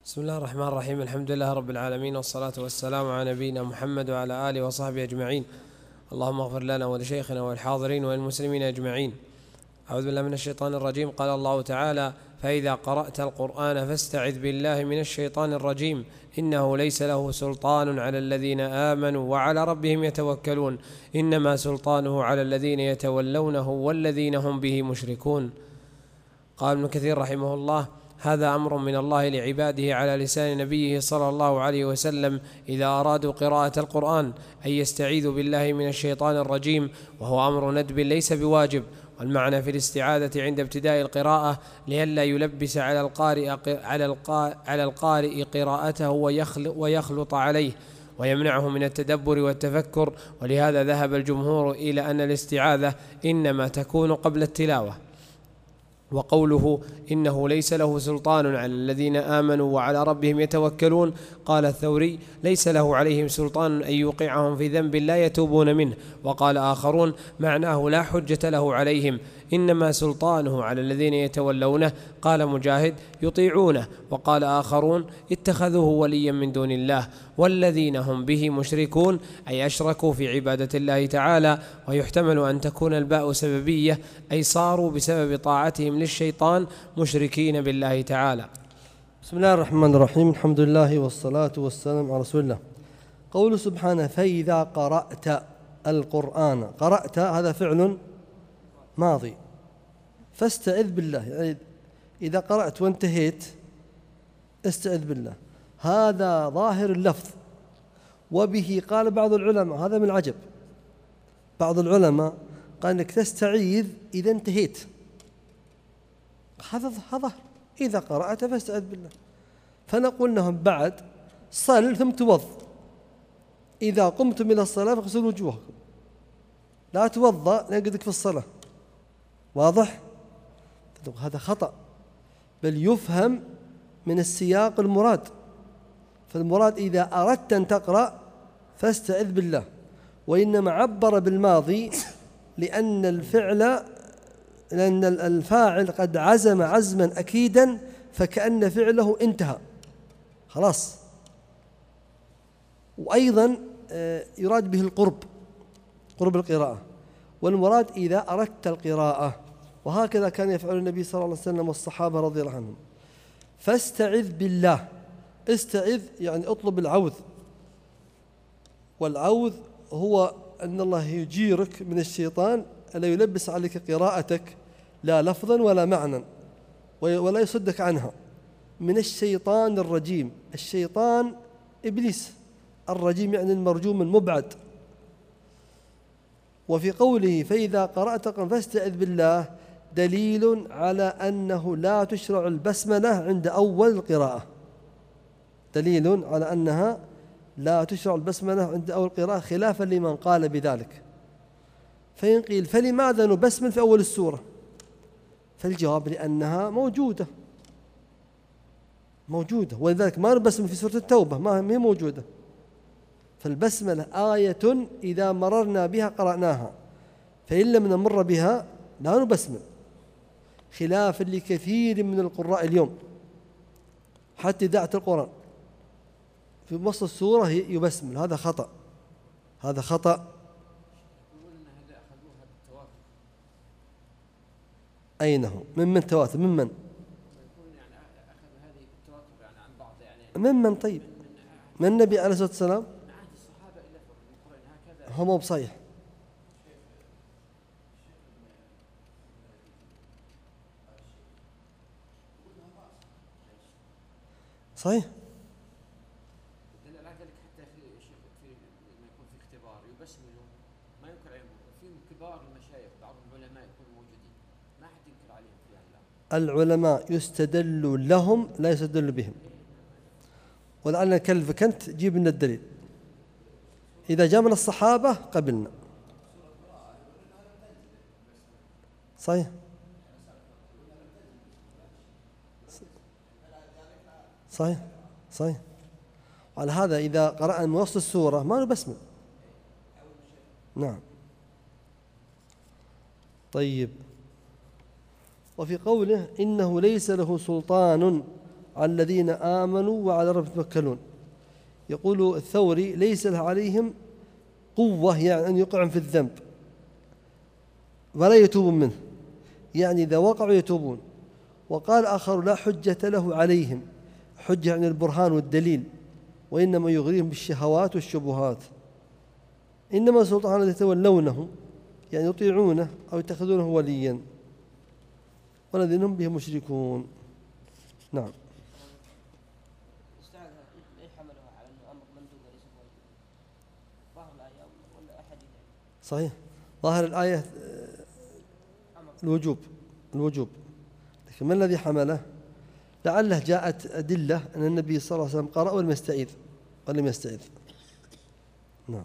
بسم الله الرحمن الرحيم. الحمد لله رب العالمين، والصلاة والسلام على نبينا محمد وعلى آله وصحبه أجمعين. اللهم اغفر لنا ولشيخنا والحاضرين والمسلمين أجمعين. أعوذ بالله من الشيطان الرجيم. قال الله تعالى: فإذا قرأت القرآن فاستعذ بالله من الشيطان الرجيم إنه ليس له سلطان على الذين آمنوا وعلى ربهم يتوكلون إنما سلطانه على الذين يتولونه والذين هم به مشركون. قال ابن كثير رحمه الله: هذا أمر من الله لعباده على لسان نبيه صلى الله عليه وسلم إذا أرادوا قراءة القرآن أن يستعيذوا بالله من الشيطان الرجيم، وهو أمر ندب ليس بواجب. والمعنى في الاستعاذة عند ابتداء القراءة لئلا يلبس على القارئ قراءته ويخلط عليه ويمنعه من التدبر والتفكر. ولهذا ذهب الجمهور إلى أن الاستعاذة إنما تكون قبل التلاوة. وقوله إنه ليس له سلطان على الذين آمنوا وعلى ربهم يتوكلون، قال الثوري: ليس له عليهم سلطان أن يوقعهم في ذنب لا يتوبون منه. وقال آخرون: معناه لا حجة له عليهم، إنما سلطانه على الذين يتولونه. قال مجاهد: يطيعونه. وقال آخرون: اتخذوه وليا من دون الله، والذين هم به مشركون أي أشركوا في عبادة الله تعالى. ويحتمل أن تكون الباء سببية، أي صاروا بسبب طاعتهم للشيطان مشركين بالله تعالى. بسم الله الرحمن الرحيم. الحمد لله والصلاة والسلام على رسول الله. قول سبحانه: فإذا قرأت القرآن. قرأت هذا فعل ماضي، فاستعذ بالله، يعني إذا قرأت وانتهيت استعذ بالله. هذا ظاهر اللفظ، وبه قال بعض العلماء، هذا من العجب، بعض العلماء قال أنك تستعيذ إذا انتهيت. هذا ظاهر، إذا قرأت فاستعذ بالله. فنقول لهم بعد: صل ثم توض، إذا قمتم إلى الصلاة فاغسلوا وجوهكم، لا توضأ نقدك في الصلاة. واضح؟ هذا خطأ، بل يفهم من السياق المراد. فالمراد إذا أردت أن تقرأ فاستعذ بالله، وإنما عبر بالماضي لأن الفاعل قد عزم عزما أكيدا، فكأن فعله انتهى خلاص. وأيضا يراد به قرب القراءة، والمراد إذا أردت القراءة، وهكذا كان يفعل النبي صلى الله عليه وسلم والصحابة رضي الله عنهم. فاستعذ بالله، استعذ يعني اطلب العوذ، والعوذ هو أن الله يجيرك من الشيطان ألا يلبس عليك قراءتك لا لفظا ولا معنى، ولا يصدك عنها، من الشيطان الرجيم. الشيطان إبليس، الرجيم يعني المرجوم المبعد. وفي قوله: فإذا قرأت فاستعذ بالله، دليل على أنه لا تشرع البسملة عند أول القراءة، دليل على أنها لا تشرع البسملة عند أول القراءة، خلافا لمن قال بذلك. فإن قيل: فلماذا نبسمل في أول السورة؟ فالجواب: لأنها موجودة، ولذلك ما نبسمل في سورة التوبة، ما هي موجودة. فالبسملة آية إذا مررنا بها قرأناها، فإن لم نمر بها لا نبسمل، خلافا لكثير من القراء اليوم. حتى إذاعة القرآن في وسط السورة يبسمل، هذا خطأ، هذا خطأ. أين هو؟ ممن تواتر؟ ممن طيب؟ من النبي عليه الصلاة والسلام؟ هم بصحيح. صحيح. حتى في لما يكون في اختبار يبسملوا، ما ينكر عليهم. في كبار المشايخ بعض العلماء يكونوا موجودين، ما حد ينكر عليهم في هذا. العلماء يستدل لهم لا يستدل بهم، ولعلنا نكلفك أنت جيب لنا الدليل. إذا جاء من الصحابة قبلنا. صحيح. صحيح. وعلى هذا إذا قرأنا من وسط السورة ما نبسمل. نعم. طيب. وفي قوله: إنه ليس له سلطان على الذين آمنوا وعلى ربهم يتوكلون. يقول الثوري ليس له عليهم قوة، يعني أن يقعهم في الذنب ولا يتوبون منه، يعني إذا وقعوا يتوبون. وقال آخر لا حجة له عليهم، حجة عن البرهان والدليل، وإنما يغريهم بالشهوات والشبهات. إنما سلطان الذي يتولونه، يعني يطيعونه أو يتخذونه وليا، والذين هم به مشركون. نعم. صحيح، ظاهر الآية الوجوب، لكن ما الذي حمله؟ لعله جاءت أدلة أن النبي صلى الله عليه وسلم قرأ ولم يستعذ. نعم.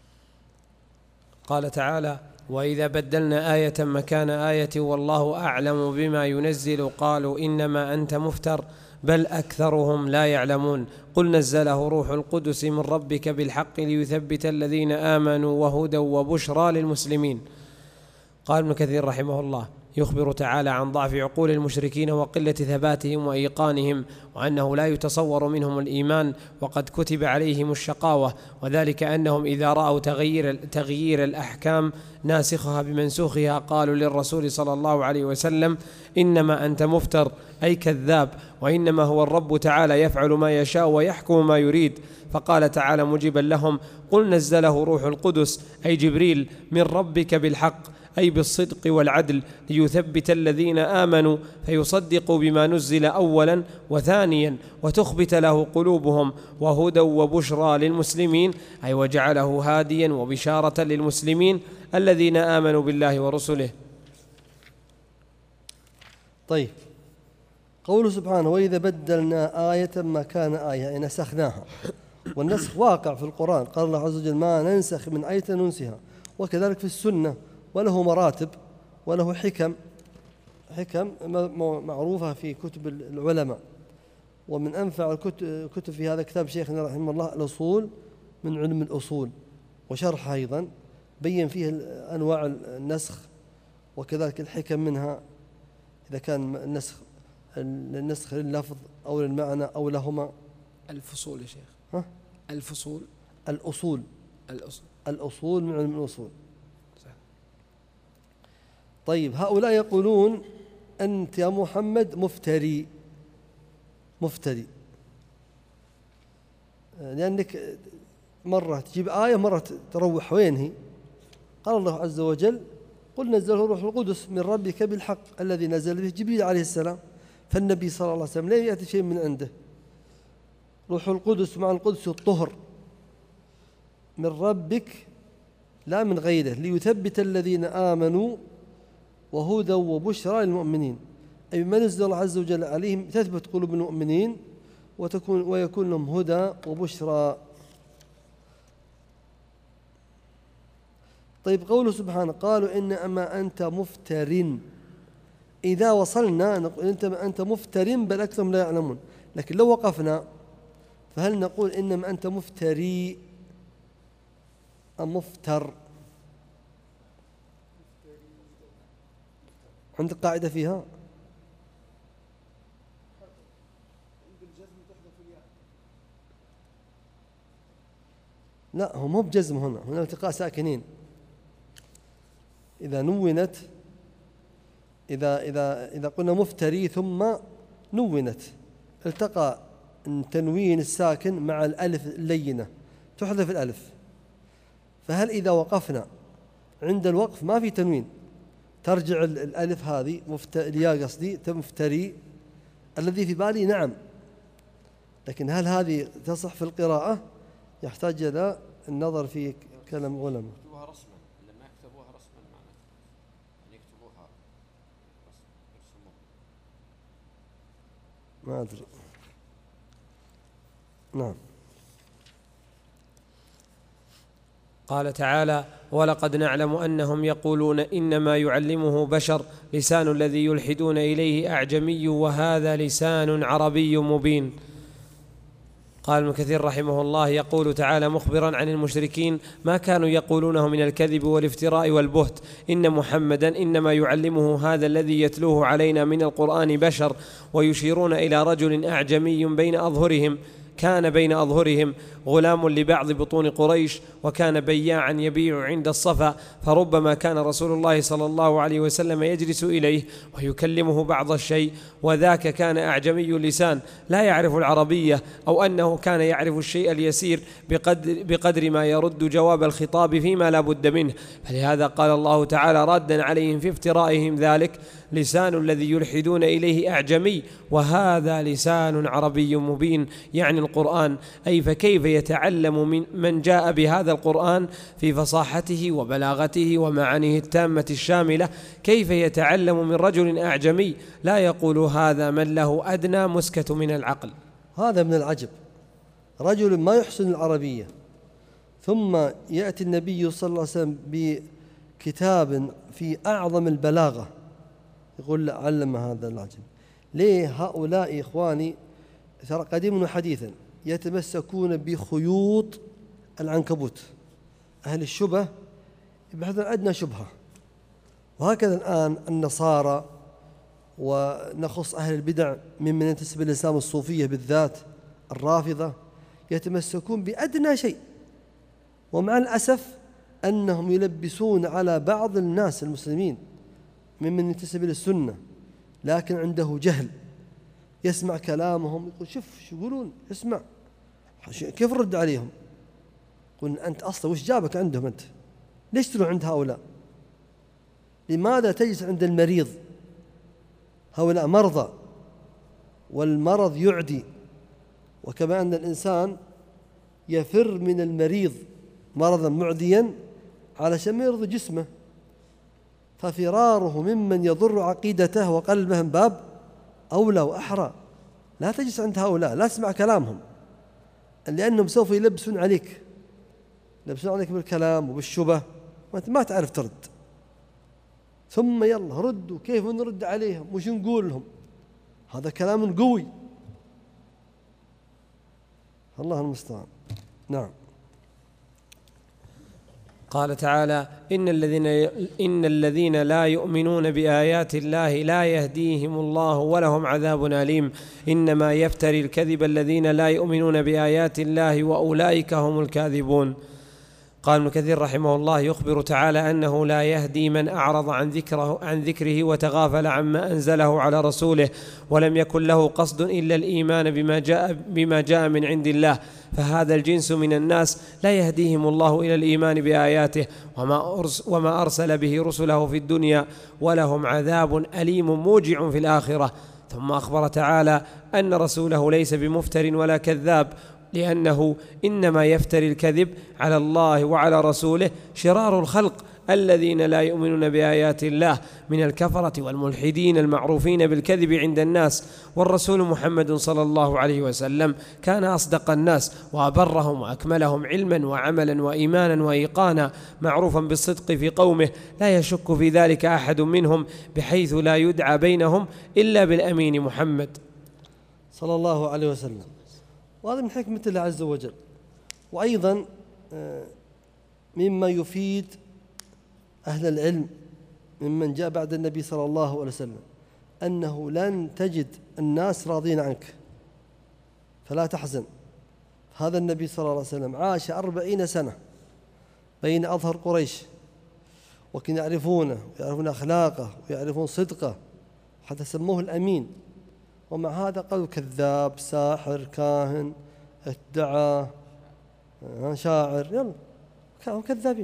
قال تعالى: وإذا بدلنا آية مكان آية والله أعلم بما ينزل قالوا إنما أنت مفتر بل أكثرهم لا يعلمون قل نزله روح القدس من ربك بالحق ليثبت الذين آمنوا وهدى وبشرى للمسلمين. قال ابن كثير رحمه الله: يخبر تعالى عن ضعف عقول المشركين وقلة ثباتهم وإيقانهم، وأنه لا يتصور منهم الإيمان، وقد كتب عليهم الشقاوة، وذلك أنهم إذا رأوا تغيير الأحكام ناسخها بمنسوخها قالوا للرسول صلى الله عليه وسلم: إنما أنت مفتر، أي كذاب، وإنما هو الرب تعالى يفعل ما يشاء ويحكم ما يريد. فقال تعالى مجيبا لهم: قل نزله روح القدس، أي جبريل، من ربك بالحق، أي بالصدق والعدل، ليثبت الذين آمنوا فيصدقوا بما نزل أولا وثانيا، وتخبت له قلوبهم، وهدى وبشرى للمسلمين، أي وجعله هاديا وبشارة للمسلمين الذين آمنوا بالله ورسله. طيب، قوله سبحانه: وإذا بدلنا آية مكان آية، يعني نسخناها، والنسخ واقع في القرآن. قال الله عز وجل: ما ننسخ من آية ننسها. وكذلك في السنة، وله مراتب وله حكم معروفة في كتب العلماء. ومن أنفع الكتب في هذا كتاب شيخنا رحمه الله الأصول من علم الأصول، وشرح أيضا بين فيه أنواع النسخ، وكذلك الحكم منها، إذا كان النسخ لللفظ أو للمعنى أو لهما. الفصول يا شيخ. ها؟ الأصول من علم الأصول. طيب، هؤلاء يقولون: أنت يا محمد مفتري، لأنك مرة تجيب آية مرة تروح وينهي. قال الله عز وجل: قل نزله روح القدس من ربك بالحق الذي نزل به جبريل عليه السلام. فالنبي صلى الله عليه وسلم لا يأتي شيء من عنده. روح القدس مع القدس الطهر، من ربك لا من غيره، ليثبت الذين آمنوا وهدى وبشرى للمؤمنين، أي ما نزل الله عز وجل عليهم تثبت قلوب المؤمنين ويكون لهم هدى وبشرى. طيب، قوله سبحانه: قالوا إنما أنت مفتر. إذا وصلنا نقول أنت مفتر بل أكثرهم لا يعلمون. لكن لو وقفنا فهل نقول إنما أنت مفتري أم مفتر؟ عندك قاعدة فيها؟ لا، هو مو بجزم، هنا التقاء ساكنين. إذا نونت، إذا قلنا مفتري ثم نونت، التقى التنوين الساكن مع الألف اللينة، تحذف الألف. فهل إذا وقفنا عند الوقف ما في تنوين ترجع الألف هذه الياء قصدي مفتري الذي في بالي؟ نعم، لكن هل هذه تصح في القراءة؟ يحتاج إلى النظر في كلام علماء. يكتبوها رسما، لما يكتبوها رسما معناته أن يكتبوها يرسموها. ما أدري. نعم. قال تعالى: ولقد نعلم أنهم يقولون إنما يعلمه بشر لسان الذي يلحدون إليه أعجمي وهذا لسان عربي مبين. قال ابن كثير رحمه الله: يقول تعالى مخبرا عن المشركين ما كانوا يقولونه من الكذب والافتراء والبهت: إن محمدا إنما يعلمه هذا الذي يتلوه علينا من القرآن بشر، ويشيرون إلى رجل أعجمي كان بين أظهرهم غلام لبعض بطون قريش، وكان بياعا يبيع عند الصفا، فربما كان رسول الله صلى الله عليه وسلم يجلس إليه ويكلمه بعض الشيء، وذاك كان أعجمي اللسان لا يعرف العربية، أو أنه كان يعرف الشيء اليسير بقدر ما يرد جواب الخطاب فيما لا بد منه. فلهذا قال الله تعالى رادا عليهم في افترائهم ذلك: لسان الذي يلحدون إليه أعجمي وهذا لسان عربي مبين، يعني القرآن. أي فكيف يتعلم من جاء بهذا القرآن في فصاحته وبلاغته ومعانيه التامة الشاملة، كيف يتعلم من رجل أعجمي لا يقول هذا من له أدنى مسكة من العقل؟ هذا من العجب، رجل ما يحسن العربية ثم يأتي النبي صلى الله عليه وسلم بكتاب في أعظم البلاغة يقول علم هذا العجب. ليه هؤلاء إخواني ترى قديما وحديثا يتمسكون بخيوط العنكبوت، أهل الشبه يبحثون أدنى شبهة. وهكذا الآن النصارى، ونخص أهل البدع ممن ينتسب الإسلام الصوفية بالذات الرافضة، يتمسكون بأدنى شيء، ومع الأسف أنهم يلبسون على بعض الناس المسلمين ممن ينتسب إلى السنة لكن عنده جهل، يسمع كلامهم يقول شوف شو يقولون، اسمع كيف رد عليهم. يقول أنت أصلا وش جابك عندهم، أنت ليش تروح عند هؤلاء؟ لماذا تجلس عند المريض؟ هؤلاء مرضى والمرض يعدي، وكما أن الإنسان يفر من المريض مرضا معديا علشان ما يرضي جسمه، ففراره ممن يضر عقيدته وقلبه من باب أولى وأحرى. لا تجلس عند هؤلاء، لا تسمع كلامهم، لأنهم سوف يلبسون عليك بالكلام وبالشبه وأنت ما تعرف ترد. ثم يلا ردوا، كيف نرد عليهم وش نقول لهم؟ هذا كلام قوي، الله المستعان. نعم. قال تعالى: إن الذين لا يؤمنون بآيات الله لا يهديهم الله ولهم عذاب أليم، إنما يفتري الكذب الذين لا يؤمنون بآيات الله وأولئك هم الكاذبون. قال ابن كثير رحمه الله: يخبر تعالى أنه لا يهدي من أعرض عن ذكره وتغافل عما أنزله على رسوله، ولم يكن له قصد إلا الإيمان بما جاء من عند الله، فهذا الجنس من الناس لا يهديهم الله إلى الإيمان بآياته وما أرسل به رسله في الدنيا، ولهم عذاب أليم موجع في الآخرة. ثم أخبر تعالى أن رسوله ليس بمفتر ولا كذاب، لأنه إنما يفتري الكذب على الله وعلى رسوله شرار الخلق الذين لا يؤمنون بآيات الله من الكفرة والملحدين المعروفين بالكذب عند الناس. والرسول محمد صلى الله عليه وسلم كان أصدق الناس وأبرهم وأكملهم علما وعملا وإيمانا وإيقانا، معروفا بالصدق في قومه لا يشك في ذلك أحد منهم، بحيث لا يدعى بينهم إلا بالأمين محمد صلى الله عليه وسلم. وهذا من حكمة الله عز وجل. وأيضا مما يفيد أهل العلم ممن جاء بعد النبي صلى الله عليه وسلم أنه لن تجد الناس راضين عنك، فلا تحزن. هذا النبي صلى الله عليه وسلم عاش 40 سنة بين أظهر قريش، وكانوا يعرفونه ويعرفون أخلاقه ويعرفون صدقه، حتى سموه الأمين. ومع هذا قالوا كذاب، ساحر، كاهن، ادعى، شاعر، يلا كانوا كذابين.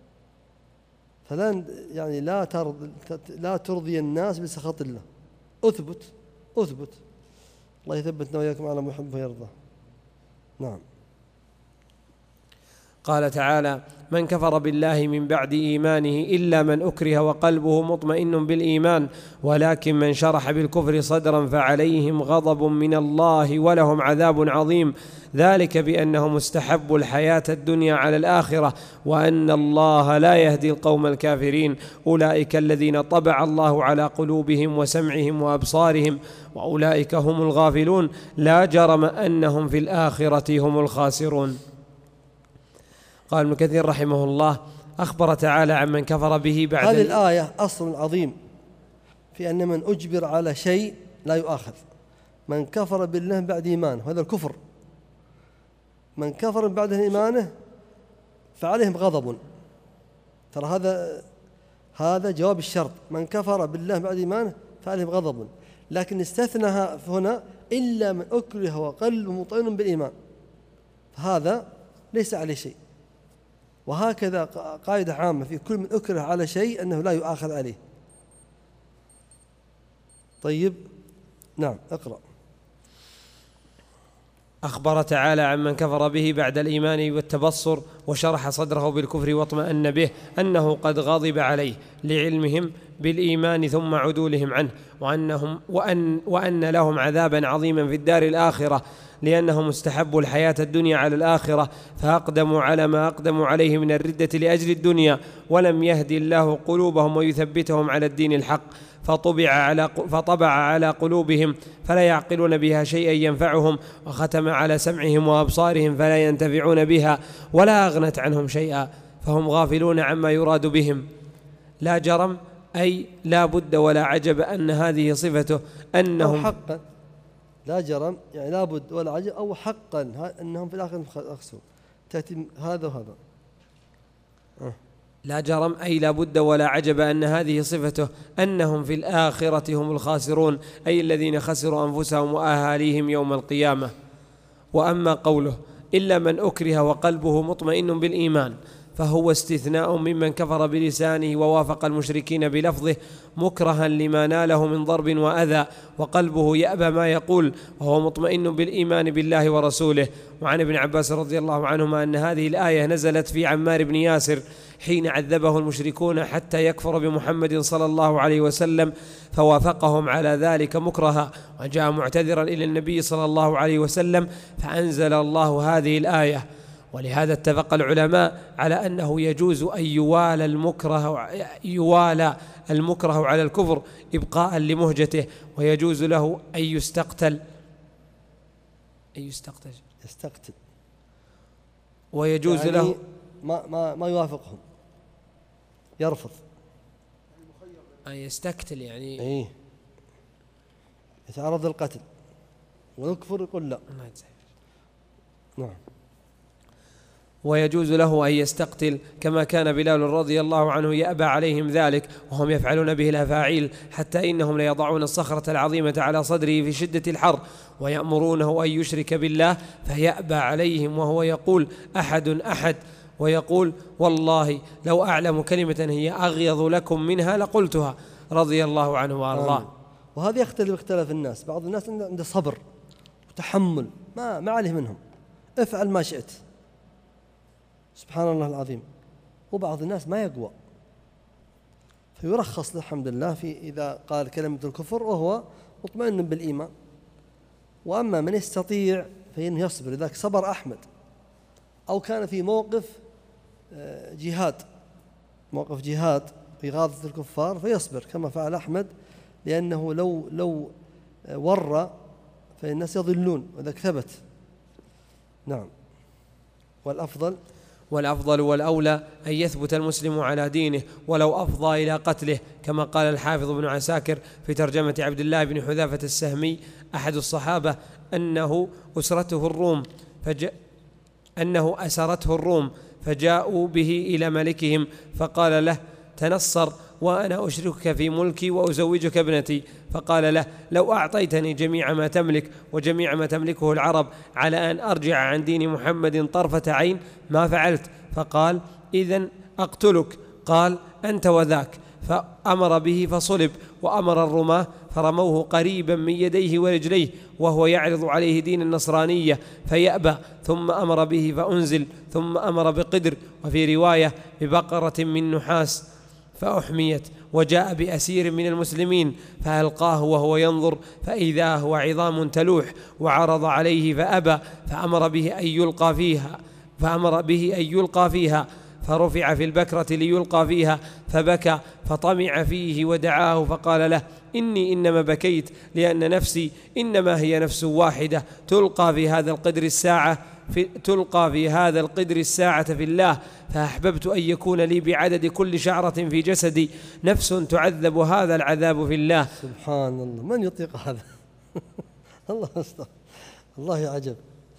فلا يعني لا ترضي الناس بسخط الله. أثبت الله يثبتنا وإياكم على ما يحب ويرضى. نعم. قال تعالى: من كفر بالله من بعد إيمانه إلا من أكره وقلبه مطمئن بالإيمان ولكن من شرح بالكفر صدرا فعليهم غضب من الله ولهم عذاب عظيم ذلك بأنهم استحبوا الحياة الدنيا على الآخرة وأن الله لا يهدي القوم الكافرين أولئك الذين طبع الله على قلوبهم وسمعهم وأبصارهم وأولئك هم الغافلون لا جرم أنهم في الآخرة هم الخاسرون. قال ابن كثير رحمه الله: أخبر تعالى عن من كفر به بعد هذه الآية أصل عظيم في أن من أجبر على شيء لا يؤاخذ. من كفر بالله بعد إيمانه، هذا الكفر. من كفر بعد إيمانه فعليهم غضب. ترى هذا جواب الشرط. من كفر بالله بعد إيمانه فعليهم غضب، لكن استثنى هنا إلا من أكره وقلبه مطمئن بالإيمان، فهذا ليس عليه شيء. وهكذا قاعدة عامة في كل من أكره على شيء أنه لا يؤاخذ عليه. طيب، نعم، اقرأ. أخبر تعالى عن من كفر به بعد الإيمان والتبصر وشرح صدره بالكفر واطمأن به أنه قد غضب عليه لعلمهم بالإيمان ثم عدولهم عنه وأن لهم عذابا عظيما في الدار الآخرة لأنهم استحبوا الحياة الدنيا على الآخرة فأقدموا على ما أقدموا عليه من الردة لأجل الدنيا ولم يهدي الله قلوبهم ويثبتهم على الدين الحق فطبع على قلوبهم فلا يعقلون بها شيئا ينفعهم وختم على سمعهم وأبصارهم فلا ينتفعون بها ولا أغنت عنهم شيئا فهم غافلون عما يراد بهم. لا جرم أي لا بد ولا عجب أن هذه صفته أنهم أو حقا. لا جرم يعني لا بد ولا عجب أو حقا أنهم في الآخر يخسرون. تأتي هذا وهذا. لا جرم أي لا بد ولا عجب أن هذه صفته أنهم في الآخرة هم الخاسرون أي الذين خسروا أنفسهم وأهاليهم يوم القيامة. وأما قوله إلا من أكره وقلبه مطمئن بالإيمان فهو استثناء ممن كفر بلسانه ووافق المشركين بلفظه مكرها لما ناله من ضرب وأذى وقلبه يأبى ما يقول وهو مطمئن بالإيمان بالله ورسوله. وعن ابن عباس رضي الله عنهما أن هذه الآية نزلت في عمار بن ياسر حين عذبه المشركون حتى يكفر بمحمد صلى الله عليه وسلم فوافقهم على ذلك مكرها وجاء معتذرا إلى النبي صلى الله عليه وسلم فأنزل الله هذه الآية. ولهذا اتفق العلماء على أنه يجوز أن يوالى المكره على الكفر إبقاء لمهجته ويجوز له أن يستقتل ويجوز يعني له ما يوافقهم يرفض أن يستقتل يعني إيه يتعرض للقتل ويكفر يقول لا. نعم. ويجوز له أن يستقتل كما كان بلال رضي الله عنه يأبى عليهم ذلك وهم يفعلون به الأفاعيل حتى إنهم ليضعون الصخرة العظيمة على صدره في شدة الحر ويأمرونه أن يشرك بالله فيأبى عليهم وهو يقول أحد ويقول والله لو أعلم كلمة هي أغيظ لكم منها لقلتها رضي الله عنه وأرضاه. وهذا اختلف الناس. بعض الناس عنده صبر وتحمل ما عليه منهم افعل ما شئت سبحان الله العظيم. وبعض الناس ما يقوى فيرخص له الحمد لله في إذا قال كلمة الكفر وهو مطمئن بالإيمان. وأما من يستطيع فإنه يصبر. لذلك صبر أحمد أو كان في موقف جهاد إغاظة الكفار فيصبر كما فعل أحمد لأنه لو ور فالناس يضلون وذلك ثبت. نعم. والأفضل والأولى أن يثبت المسلم على دينه ولو أفضى إلى قتله كما قال الحافظ ابن عساكر في ترجمة عبد الله بن حذافة السهمي أحد الصحابة أنه أسرته الروم فجاءوا به إلى ملكهم فقال له تنصر وأنا أشركك في ملكي وأزوجك ابنتي. فقال له لو أعطيتني جميع ما تملك وجميع ما تملكه العرب على أن أرجع عن دين محمد طرفة عين ما فعلت. فقال إذن أقتلك. قال أنت وذاك. فأمر به فصلب وأمر الرماة فرموه قريبا من يديه ورجليه وهو يعرض عليه دين النصرانية فيأبى، ثم أمر به فأنزل، ثم أمر بقدر، وفي رواية ببقرة من نحاس فأحميت. وجاء بأسير من المسلمين فألقاه وهو ينظر فإذا هو عظام تلوح، وعرض عليه فأبى، فأمر به أن يلقى فيها فرفع في البكرة ليلقى فيها فبكى، فطمع فيه ودعاه فقال له: إني إنما بكيت لأن نفسي إنما هي نفس واحدة تلقى في هذا القدر الساعة في الله، فأحببت أن يكون لي بعدد كل شعرة في جسدي نفس تعذب هذا العذاب في الله. سبحان الله، من يطيق هذا؟ الله أستغفر الله، يا عجب.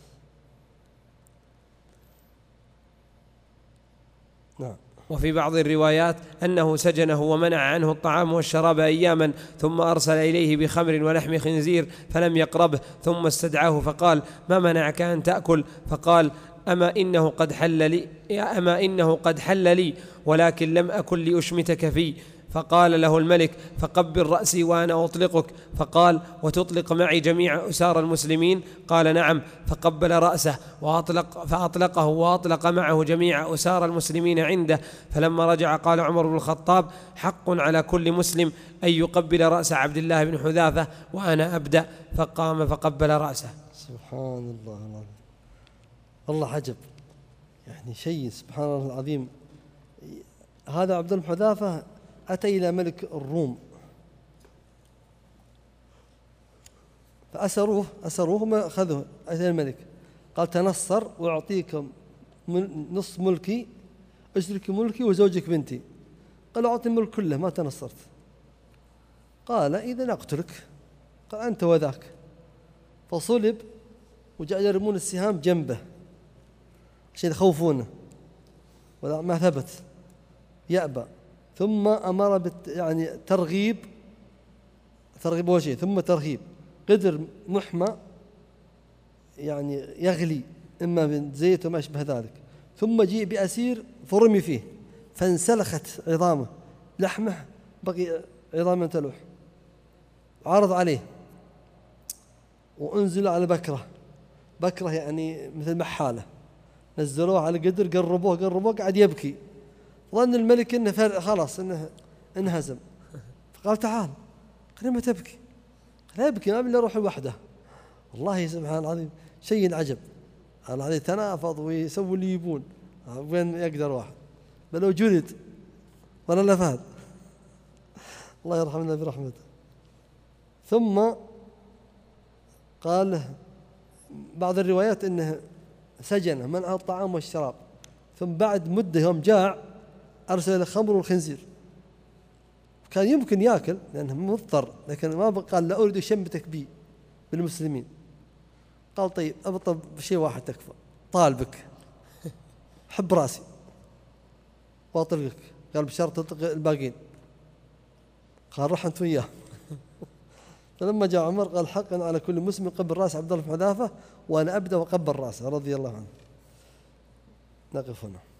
نعم. وفي بعض الروايات أنه سجنه ومنع عنه الطعام والشراب أياما، ثم أرسل إليه بخمر ولحم خنزير فلم يقربه، ثم استدعاه فقال: ما منعك أن تأكل؟ فقال: أما إنه قد حل لي ولكن لم أكن لأشمتك فيه. فقال له الملك: فقبل رأسي وأنا أطلقك. فقال: وتطلق معي جميع أسار المسلمين؟ قال: نعم. فقبل رأسه فأطلقه وأطلق معه جميع أسار المسلمين عنده. فلما رجع قال عمر بن الخطاب: حق على كل مسلم أن يقبل رأس عبد الله بن حذافة وأنا أبدأ. فقام فقبل رأسه. سبحان الله العظيم، الله عجب، يعني شيء سبحان الله العظيم. هذا عبد الله بن حذافة أتى إلى ملك الروم فأسروه ما أخذوه. أتى الملك قال: تنصر وأعطيك نصف ملكي، أشرك ملكي وزوجك بنتي. قال: أعطي الملك كله، ما تنصرت. قال: إذا أقتلك. قال: أنت وذاك. فصلب وجاء يرمون السهام جنبه عشان يخوفونه، ولا ما ثبت، يأبى. ثم أمر يعني ترغيب أول شيء، ثم ترهيب، قدر محمى يعني يغلي إما من زيت وما أشبه ذلك، ثم جيء بأسير فرمي فيه فانسلخت عظامه، لحمه بقي عظام تلوح. عرض عليه وأنزل على بكرة يعني مثل محالة، نزلوه على قدر، قربوه قاعد يبكي. ظن الملك انه خلاص انه انهزم، فقال: تعال. قال: ما تبكي؟ قال: يبكي، ما بالله روح لوحده. والله سبحان العظيم شيء عجب. الله يتنافض ويسوي اللي يبون، وين يقدر واحد؟ بل لو جلد ولا لفاد. الله يرحمنا برحمته. ثم قال بعض الروايات انه سجنه، منع الطعام والشراب، ثم بعد مده يوم جاع أرسل الخمر والخنزير. كان يمكن يأكل لأنه مضطر، لكن ما قال: لا أريد شمتك بي بالمسلمين. قال: طيب أبطل بشيء واحد تكفى، طالبك، حب راسي وأطلقك. قال: بشرط تطلق الباقين. قال: روح أنت وياه. فلما جاء عمر قال: حقا على كل مسلم قبل راس عبد الله بن حذافة وأنا أبدأ وقبل راسه رضي الله عنه. نقف هنا.